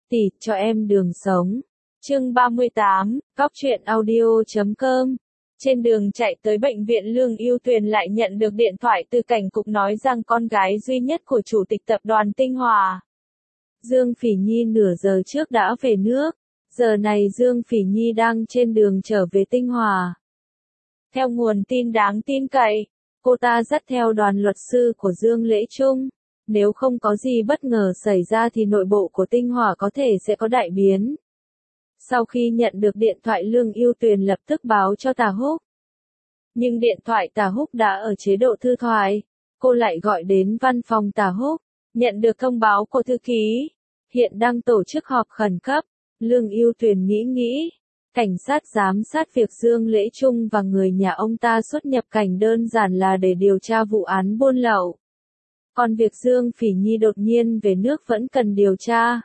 Tỷ, cho em đường sống. Chương 38, Cóc truyện audio.com. Trên đường chạy tới bệnh viện, Lương Ưu Tuyền lại nhận được điện thoại từ cảnh cục nói rằng con gái duy nhất của chủ tịch tập đoàn Tinh Hòa, Dương Phỉ Nhi nửa giờ trước đã về nước. Giờ này Dương Phỉ Nhi đang trên đường trở về Tinh Hòa. Theo nguồn tin đáng tin cậy, cô ta dắt theo đoàn luật sư của Dương Lễ Trung. Nếu không có gì bất ngờ xảy ra thì nội bộ của Tinh Hòa có thể sẽ có đại biến. Sau khi nhận được điện thoại, Lương Ưu Tuyền lập tức báo cho Tà Húc. Nhưng điện thoại Tà Húc đã ở chế độ thư thoại. Cô lại gọi đến văn phòng Tà Húc, nhận được thông báo của thư ký. Hiện đang tổ chức họp khẩn cấp. Lương Ưu Tuyền nghĩ. Cảnh sát giám sát việc Dương Lễ Trung và người nhà ông ta xuất nhập cảnh đơn giản là để điều tra vụ án buôn lậu. Còn việc Dương Phỉ Nhi đột nhiên về nước vẫn cần điều tra.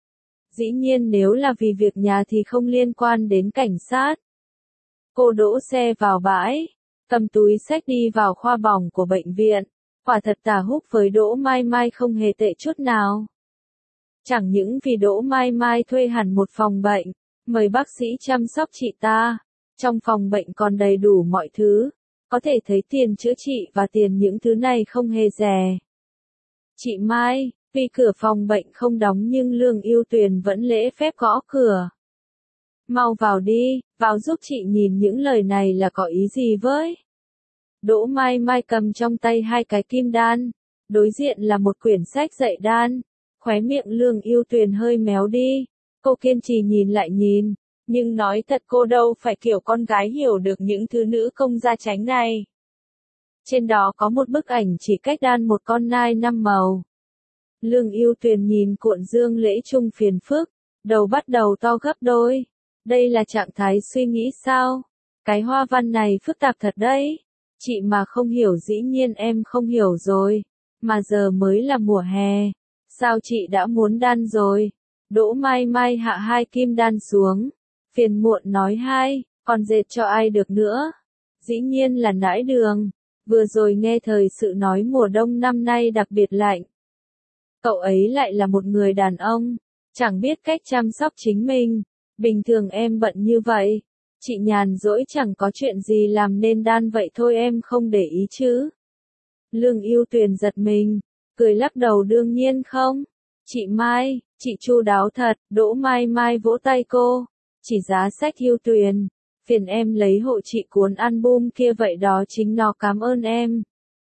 Dĩ nhiên nếu là vì việc nhà thì không liên quan đến cảnh sát. Cô đỗ xe vào bãi, cầm túi xách đi vào khoa bỏng của bệnh viện. Quả thật Tà Húc với Đỗ Mai Mai không hề tệ chút nào. Chẳng những vì Đỗ Mai Mai thuê hẳn một phòng bệnh, mời bác sĩ chăm sóc chị ta. Trong phòng bệnh còn đầy đủ mọi thứ. Có thể thấy tiền chữa trị và tiền những thứ này không hề rẻ. Chị Mai, vì cửa phòng bệnh không đóng nhưng Lương Ưu Tuyền vẫn lễ phép gõ cửa. Mau vào đi, vào giúp chị. Nhìn những lời này là có ý gì với? Đỗ Mai Mai cầm trong tay hai cái kim đan. Đối diện là một quyển sách dạy đan. Khóe miệng Lương Ưu Tuyền hơi méo đi. Cô kiên trì nhìn lại nhìn. Nhưng nói thật cô đâu phải kiểu con gái hiểu được những thứ nữ công gia chánh này. Trên đó có một bức ảnh chỉ cách đan một con nai 5 màu. Lương Ưu Tuyền nhìn cuộn Dương Lễ Trung phiền phức, đầu bắt đầu to gấp đôi. Đây là trạng thái suy nghĩ sao? Cái hoa văn này phức tạp thật đấy. Chị mà không hiểu dĩ nhiên em không hiểu rồi. Mà giờ mới là mùa hè. Sao chị đã muốn đan rồi? Đỗ Mai Mai hạ hai kim đan xuống. Phiền muộn nói hai, còn dệt cho ai được nữa? Dĩ nhiên là Nãi Đường. Vừa rồi nghe thời sự nói mùa đông năm nay đặc biệt lạnh. Cậu ấy lại là một người đàn ông, chẳng biết cách chăm sóc chính mình. Bình thường em bận như vậy, chị nhàn rỗi chẳng có chuyện gì làm nên đan vậy thôi, em không để ý chứ? Lương Ưu Tuyền giật mình, cười lắc đầu đương nhiên không. Chị Mai, chị chu đáo thật. Đỗ Mai Mai vỗ tay cô. Chỉ giá sách Ưu Tuyền, phiền em lấy hộ chị cuốn album kia vậy đó chính nó, cảm ơn em.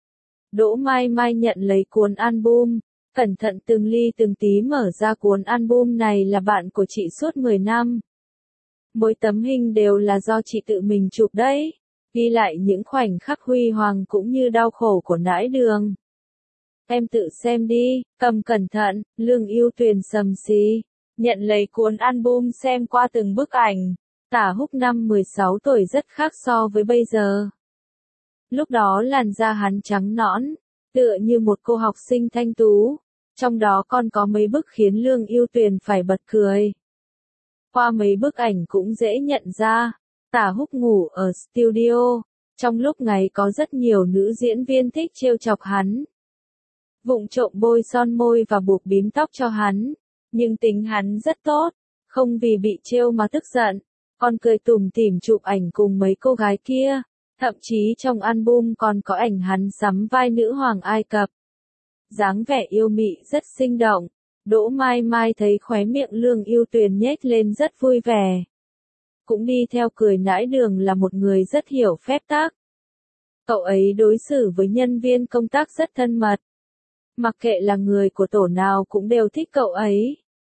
Đỗ Mai Mai nhận lấy cuốn album. Cẩn thận từng ly từng tí mở ra cuốn album này là bạn của chị suốt 10 năm. Mỗi tấm hình đều là do chị tự mình chụp đấy. Ghi lại những khoảnh khắc huy hoàng cũng như đau khổ của Nãi Đường. Em tự xem đi, cầm cẩn thận. Lương Ưu Tuyền sầm xí. Nhận lấy cuốn album xem qua từng bức ảnh. Tả Húc năm 16 tuổi rất khác so với bây giờ. Lúc đó làn da hắn trắng nõn, tựa như một cô học sinh thanh tú. Trong đó còn có mấy bức khiến Lương Ưu Tuyền phải bật cười. Qua mấy bức ảnh cũng dễ nhận ra, Tả Húc ngủ ở studio. Trong lúc ngày có rất nhiều nữ diễn viên thích trêu chọc hắn. Vụng trộm bôi son môi và buộc bím tóc cho hắn. Nhưng tính hắn rất tốt, không vì bị trêu mà tức giận. Còn cười tủm tỉm chụp ảnh cùng mấy cô gái kia. Thậm chí trong album còn có ảnh hắn sắm vai nữ hoàng Ai Cập. Dáng vẻ yêu mị rất sinh động. Đỗ Mai Mai thấy khóe miệng Lương Ưu Tuyền nhếch lên rất vui vẻ. Cũng đi theo cười. Nãi Đường là một người rất hiểu phép tắc. Cậu ấy đối xử với nhân viên công tác rất thân mật. Mặc kệ là người của tổ nào cũng đều thích cậu ấy.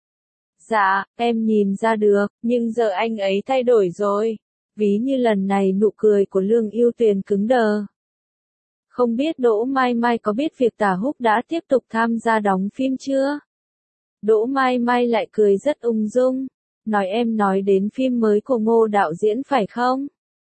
Dạ, em nhìn ra được, nhưng giờ anh ấy thay đổi rồi. Ví như lần này nụ cười của Lương Ưu Tuyền cứng đờ. Không biết Đỗ Mai Mai có biết việc Tả Húc đã tiếp tục tham gia đóng phim chưa? Đỗ Mai Mai lại cười rất ung dung. Nói em nói đến phim mới của Ngô đạo diễn phải không?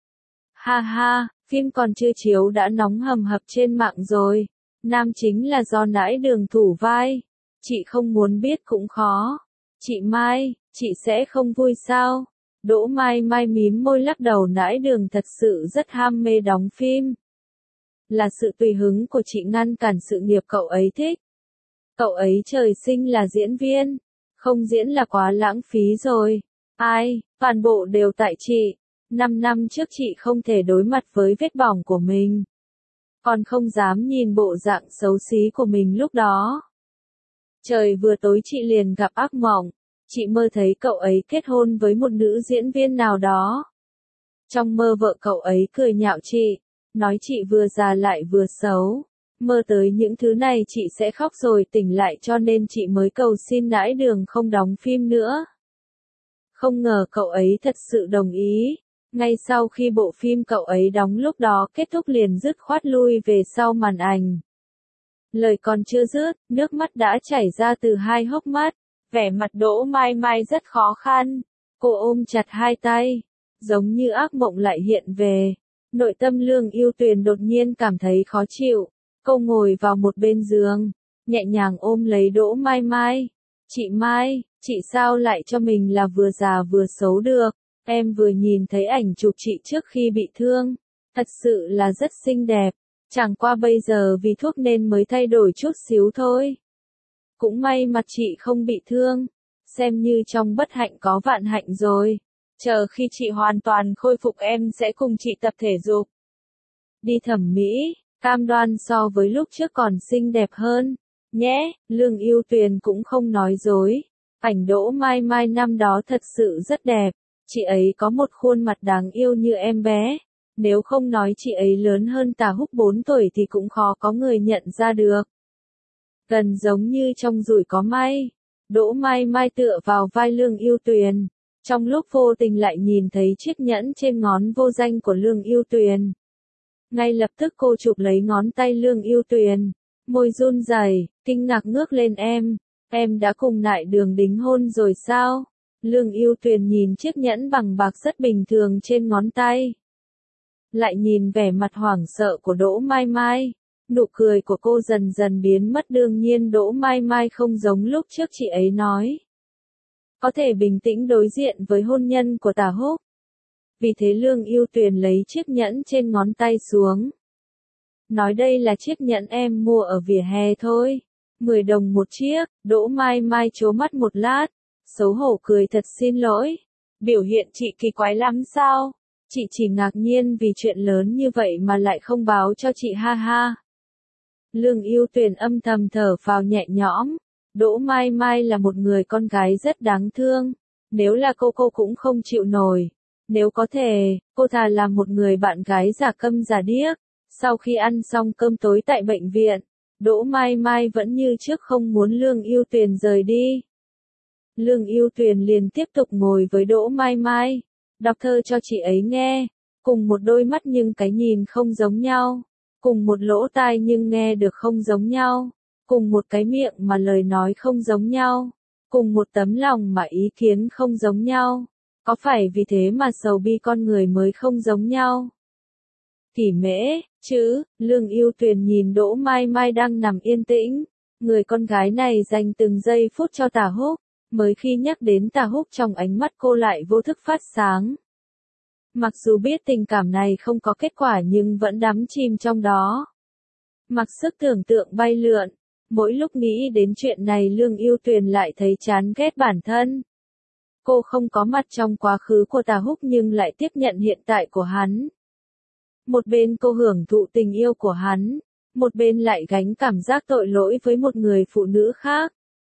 Ha ha, phim còn chưa chiếu đã nóng hầm hập trên mạng rồi. Nam chính là do Nãi Đường thủ vai. Chị không muốn biết cũng khó. Chị Mai, chị sẽ không vui sao? Đỗ Mai Mai mím môi lắc đầu. Nãi Đường thật sự rất ham mê đóng phim. Là sự tùy hứng của chị ngăn cản sự nghiệp cậu ấy thích. Cậu ấy trời sinh là diễn viên. Không diễn là quá lãng phí rồi. Ai, toàn bộ đều tại chị. 5 năm trước chị không thể đối mặt với vết bỏng của mình. Còn không dám nhìn bộ dạng xấu xí của mình lúc đó. Trời vừa tối chị liền gặp ác mộng. Chị mơ thấy cậu ấy kết hôn với một nữ diễn viên nào đó. Trong mơ vợ cậu ấy cười nhạo chị, nói chị vừa già lại vừa xấu. Mơ tới những thứ này chị sẽ khóc rồi tỉnh lại cho nên chị mới cầu xin nãi đường không đóng phim nữa. Không ngờ cậu ấy thật sự đồng ý. Ngay sau khi bộ phim cậu ấy đóng lúc đó kết thúc liền dứt khoát lui về sau màn ảnh. Lời còn chưa dứt, nước mắt đã chảy ra từ hai hốc mắt. Vẻ mặt Đỗ Mai Mai rất khó khăn. Cô ôm chặt hai tay, giống như ác mộng lại hiện về. Nội tâm Lương Ưu Tuyền đột nhiên cảm thấy khó chịu. Cô ngồi vào một bên giường, nhẹ nhàng ôm lấy Đỗ Mai Mai. Chị Mai, chị sao lại cho mình là vừa già vừa xấu được? Em vừa nhìn thấy ảnh chụp chị trước khi bị thương. Thật sự là rất xinh đẹp. Chẳng qua bây giờ vì thuốc nên mới thay đổi chút xíu thôi. Cũng may mặt chị không bị thương. Xem như trong bất hạnh có vạn hạnh rồi. Chờ khi chị hoàn toàn khôi phục em sẽ cùng chị tập thể dục. Đi thẩm mỹ, cam đoan so với lúc trước còn xinh đẹp hơn. Nhé, Lương Ưu Tuyền cũng không nói dối. Ảnh Đỗ Mai Mai năm đó thật sự rất đẹp. Chị ấy có một khuôn mặt đáng yêu như em bé. Nếu không nói chị ấy lớn hơn Tà Húc 4 tuổi thì cũng khó có người nhận ra được. Gần giống như trong Rủi có may. Đỗ Mai Mai tựa vào vai Lương Ưu Tuyền. Trong lúc vô tình lại nhìn thấy chiếc nhẫn trên ngón vô danh của Lương Ưu Tuyền. Ngay lập tức cô chụp lấy ngón tay Lương Ưu Tuyền. Môi run rẩy, kinh ngạc ngước lên em đã cùng nại đường đính hôn rồi sao? Lương Ưu Tuyền nhìn chiếc nhẫn bằng bạc rất bình thường trên ngón tay. Lại nhìn vẻ mặt hoảng sợ của Đỗ Mai Mai. Nụ cười của cô dần dần biến mất, đương nhiên Đỗ Mai Mai không giống lúc trước chị ấy nói. Có thể bình tĩnh đối diện với hôn nhân của Tà Húc. Vì thế Lương Ưu Tuyền lấy chiếc nhẫn trên ngón tay xuống. Nói đây là chiếc nhẫn em mua ở vỉa hè thôi. 10 đồng một chiếc. Đỗ Mai Mai trố mắt một lát. Xấu hổ cười thật xin lỗi. Biểu hiện chị kỳ quái lắm sao? Chị chỉ ngạc nhiên vì chuyện lớn như vậy mà lại không báo cho chị ha ha. Lương Ưu Tuyền âm thầm thở phào nhẹ nhõm. Đỗ Mai Mai là một người con gái rất đáng thương. Nếu là cô cũng không chịu nổi. Nếu có thể, cô thà làm một người bạn gái giả câm giả điếc. Sau khi ăn xong cơm tối tại bệnh viện, Đỗ Mai Mai vẫn như trước không muốn Lương Ưu Tuyền rời đi. Lương Ưu Tuyền liền tiếp tục ngồi với Đỗ Mai Mai, đọc thơ cho chị ấy nghe. Cùng một đôi mắt nhưng cái nhìn không giống nhau. Cùng một lỗ tai nhưng nghe được không giống nhau. Cùng một cái miệng mà lời nói không giống nhau. Cùng một tấm lòng mà ý kiến không giống nhau. Có phải vì thế mà sầu bi con người mới không giống nhau? Kỷ Mễ, chứ, Lương Ưu Tuyền nhìn Đỗ Mai Mai đang nằm yên tĩnh. Người con gái này dành từng giây phút cho Tà Húc. Mới khi nhắc đến Tà Húc trong ánh mắt cô lại vô thức phát sáng. Mặc dù biết tình cảm này không có kết quả nhưng vẫn đắm chìm trong đó. Mặc sức tưởng tượng bay lượn. Mỗi lúc nghĩ đến chuyện này Lương Ưu Tuyền lại thấy chán ghét bản thân. Cô không có mặt trong quá khứ của Tà Húc nhưng lại tiếp nhận hiện tại của hắn. Một bên cô hưởng thụ tình yêu của hắn, một bên lại gánh cảm giác tội lỗi với một người phụ nữ khác.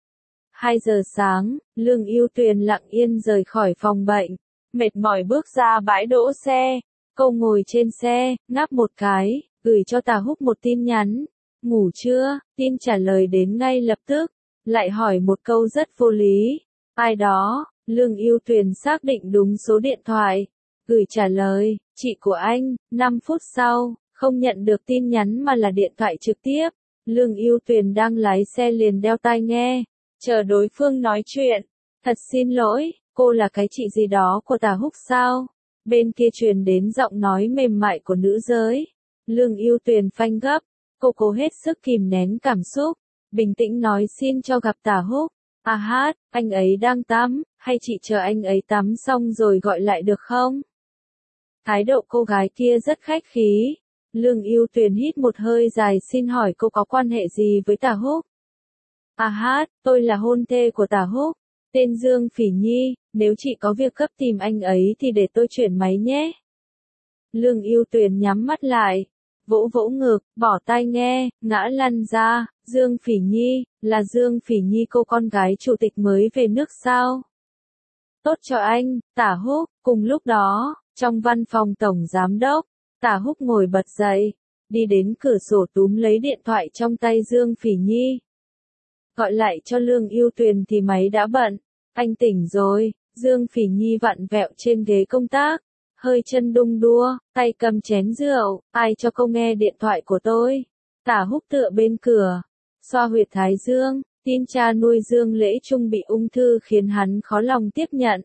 2 giờ sáng, Lương Ưu Tuyền lặng yên rời khỏi phòng bệnh, mệt mỏi bước ra bãi đỗ xe. Cô ngồi trên xe, ngáp một cái, gửi cho Tà Húc một tin nhắn. Ngủ chưa? Tin trả lời đến ngay lập tức, lại hỏi một câu rất vô lý. Ai đó? Lương Ưu Tuyền xác định đúng số điện thoại. Gửi trả lời, chị của anh. 5 phút sau, không nhận được tin nhắn mà là điện thoại trực tiếp. Lương Ưu Tuyền đang lái xe liền đeo tai nghe, chờ đối phương nói chuyện. Thật xin lỗi, cô là cái chị gì đó của Tà Húc sao? Bên kia truyền đến giọng nói mềm mại của nữ giới. Lương Ưu Tuyền phanh gấp, cô cố hết sức kìm nén cảm xúc, bình tĩnh nói xin cho gặp Tà Húc. À hát, anh ấy đang tắm, hay chị chờ anh ấy tắm xong rồi gọi lại được không? Thái độ cô gái kia rất khách khí. Lương Ưu Tuyền hít một hơi dài, xin hỏi cô có quan hệ gì với Tà Húc? À hát, tôi là hôn thê của Tà Húc. Tên Dương Phỉ Nhi, nếu chị có việc gấp tìm anh ấy thì để tôi chuyển máy nhé. Lương Ưu Tuyền nhắm mắt lại, vỗ vỗ ngực, bỏ tai nghe, ngã lăn ra. Dương Phỉ Nhi, là Dương Phỉ Nhi cô con gái chủ tịch mới về nước sao? Tốt cho anh, Tả Húc. Cùng lúc đó, trong văn phòng tổng giám đốc, Tả Húc ngồi bật dậy, đi đến cửa sổ túm lấy điện thoại trong tay Dương Phỉ Nhi. Gọi lại cho Lương Ưu Tuyền thì máy đã bận. Anh tỉnh rồi. Dương Phỉ Nhi vặn vẹo trên ghế công tác, hơi chân đung đua, tay cầm chén rượu. Ai cho cô nghe điện thoại của tôi? Tả Húc tựa bên cửa, xoa huyệt thái dương. Tin cha nuôi Dương Lễ Trung bị ung thư khiến hắn khó lòng tiếp nhận.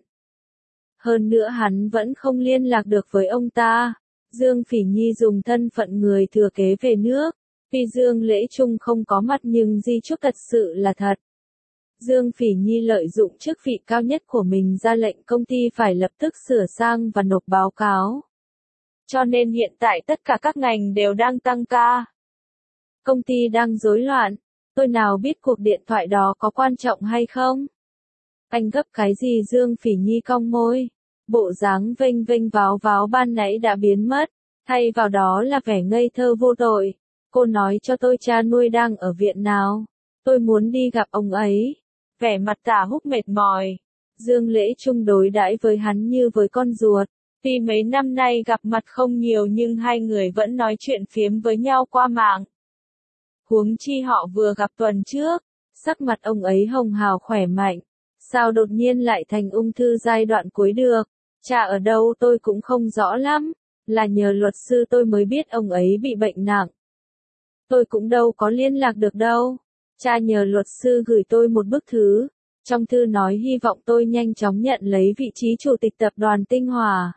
Hơn nữa hắn vẫn không liên lạc được với ông ta. Dương Phỉ Nhi dùng thân phận người thừa kế về nước. Tuy Dương Lễ Trung không có mặt nhưng di chúc thật sự là thật. Dương Phỉ Nhi lợi dụng chức vị cao nhất của mình ra lệnh công ty phải lập tức sửa sang và nộp báo cáo. Cho nên hiện tại tất cả các ngành đều đang tăng ca. Công ty đang rối loạn. Tôi nào biết cuộc điện thoại đó có quan trọng hay không? Anh gấp cái gì? Dương Phỉ Nhi cong môi. Bộ dáng vênh vênh váo váo ban nãy đã biến mất. Thay vào đó là vẻ ngây thơ vô tội. Cô nói cho tôi cha nuôi đang ở viện nào. Tôi muốn đi gặp ông ấy. Vẻ mặt Tả Húc mệt mỏi. Dương Lễ Trung đối đãi với hắn như với con ruột. Tuy mấy năm nay gặp mặt không nhiều nhưng hai người vẫn nói chuyện phiếm với nhau qua mạng. Huống chi họ vừa gặp tuần trước. Sắc mặt ông ấy hồng hào khỏe mạnh. Sao đột nhiên lại thành ung thư giai đoạn cuối được? Cha ở đâu tôi cũng không rõ lắm. Là nhờ luật sư tôi mới biết ông ấy bị bệnh nặng. Tôi cũng đâu có liên lạc được đâu. Cha nhờ luật sư gửi tôi một bức thư. Trong thư nói hy vọng tôi nhanh chóng nhận lấy vị trí chủ tịch tập đoàn Tinh Hòa.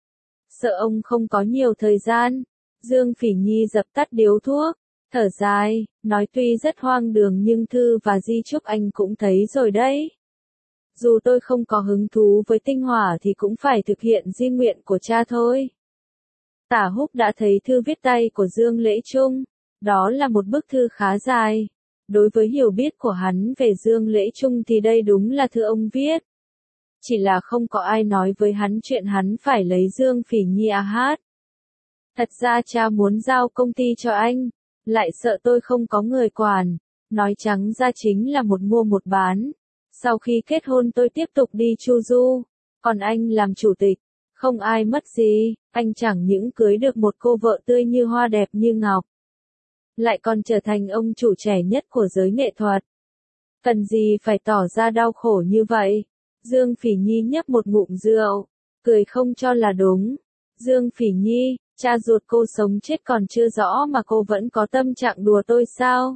Sợ ông không có nhiều thời gian. Dương Phỉ Nhi dập tắt điếu thuốc, thở dài, nói tuy rất hoang đường nhưng thư và di chúc anh cũng thấy rồi đấy. Dù tôi không có hứng thú với Tinh Hòa thì cũng phải thực hiện di nguyện của cha thôi. Tả Húc đã thấy thư viết tay của Dương Lễ Trung. Đó là một bức thư khá dài. Đối với hiểu biết của hắn về Dương Lễ Trung thì đây đúng là thư ông viết. Chỉ là không có ai nói với hắn chuyện hắn phải lấy Dương Phỉ Nhi hát. Thật ra cha muốn giao công ty cho anh, lại sợ tôi không có người quản. Nói trắng ra chính là một mua một bán. Sau khi kết hôn tôi tiếp tục đi chu du. Còn anh làm chủ tịch, không ai mất gì. Anh chẳng những cưới được một cô vợ tươi như hoa đẹp như ngọc, lại còn trở thành ông chủ trẻ nhất của giới nghệ thuật. Cần gì phải tỏ ra đau khổ như vậy? Dương Phỉ Nhi nhấp một ngụm rượu, cười không cho là đúng. Dương Phỉ Nhi, cha ruột cô sống chết còn chưa rõ mà cô vẫn có tâm trạng đùa tôi sao?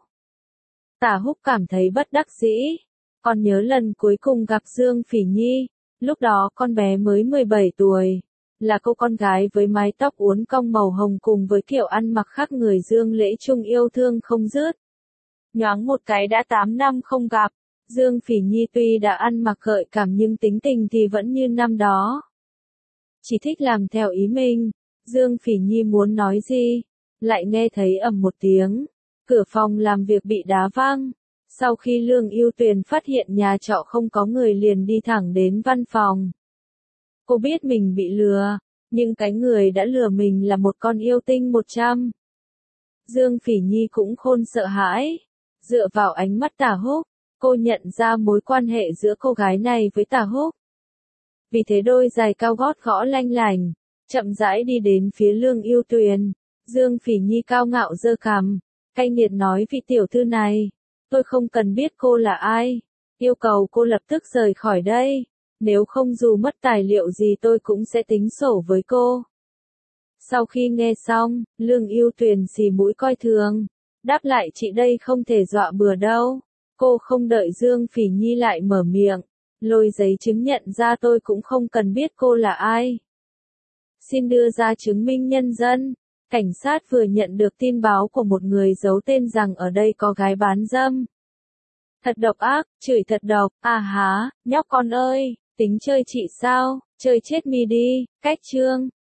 Tả Húc cảm thấy bất đắc dĩ. Còn nhớ lần cuối cùng gặp Dương Phỉ Nhi, lúc đó con bé mới 17 tuổi. Là cô con gái với mái tóc uốn cong màu hồng cùng với kiểu ăn mặc khác người Dương Lễ Trung yêu thương không dứt. Nhoáng một cái đã 8 năm không gặp, Dương Phỉ Nhi tuy đã ăn mặc gợi cảm nhưng tính tình thì vẫn như năm đó. Chỉ thích làm theo ý mình. Dương Phỉ Nhi muốn nói gì, lại nghe thấy ầm một tiếng. Cửa phòng làm việc bị đá văng. Sau khi Lương Ưu Tuyền phát hiện nhà trọ không có người liền đi thẳng đến văn phòng. Cô biết mình bị lừa, nhưng cái người đã lừa mình là một con yêu tinh 100. Dương Phỉ Nhi cũng khôn sợ hãi. Dựa vào ánh mắt Tả Húc, cô nhận ra mối quan hệ giữa cô gái này với Tả Húc. Vì thế đôi giày cao gót gõ lanh lành, chậm rãi đi đến phía Lương Ưu Tuyền. Dương Phỉ Nhi cao ngạo giơ cằm, cay nghiệt nói vị tiểu thư này, tôi không cần biết cô là ai, yêu cầu cô lập tức rời khỏi đây. Nếu không dù mất tài liệu gì tôi cũng sẽ tính sổ với cô. Sau khi nghe xong, Lương Ưu Tuyền xì mũi coi thường. Đáp lại chị đây không thể dọa bừa đâu. Cô không đợi Dương Phỉ Nhi lại mở miệng. Lôi giấy chứng nhận ra tôi cũng không cần biết cô là ai. Xin đưa ra chứng minh nhân dân. Cảnh sát vừa nhận được tin báo của một người giấu tên rằng ở đây có gái bán dâm. Thật độc ác, chửi thật độc, à há, nhóc con ơi. Tính chơi chị sao, chơi chết mi đi, cách chương.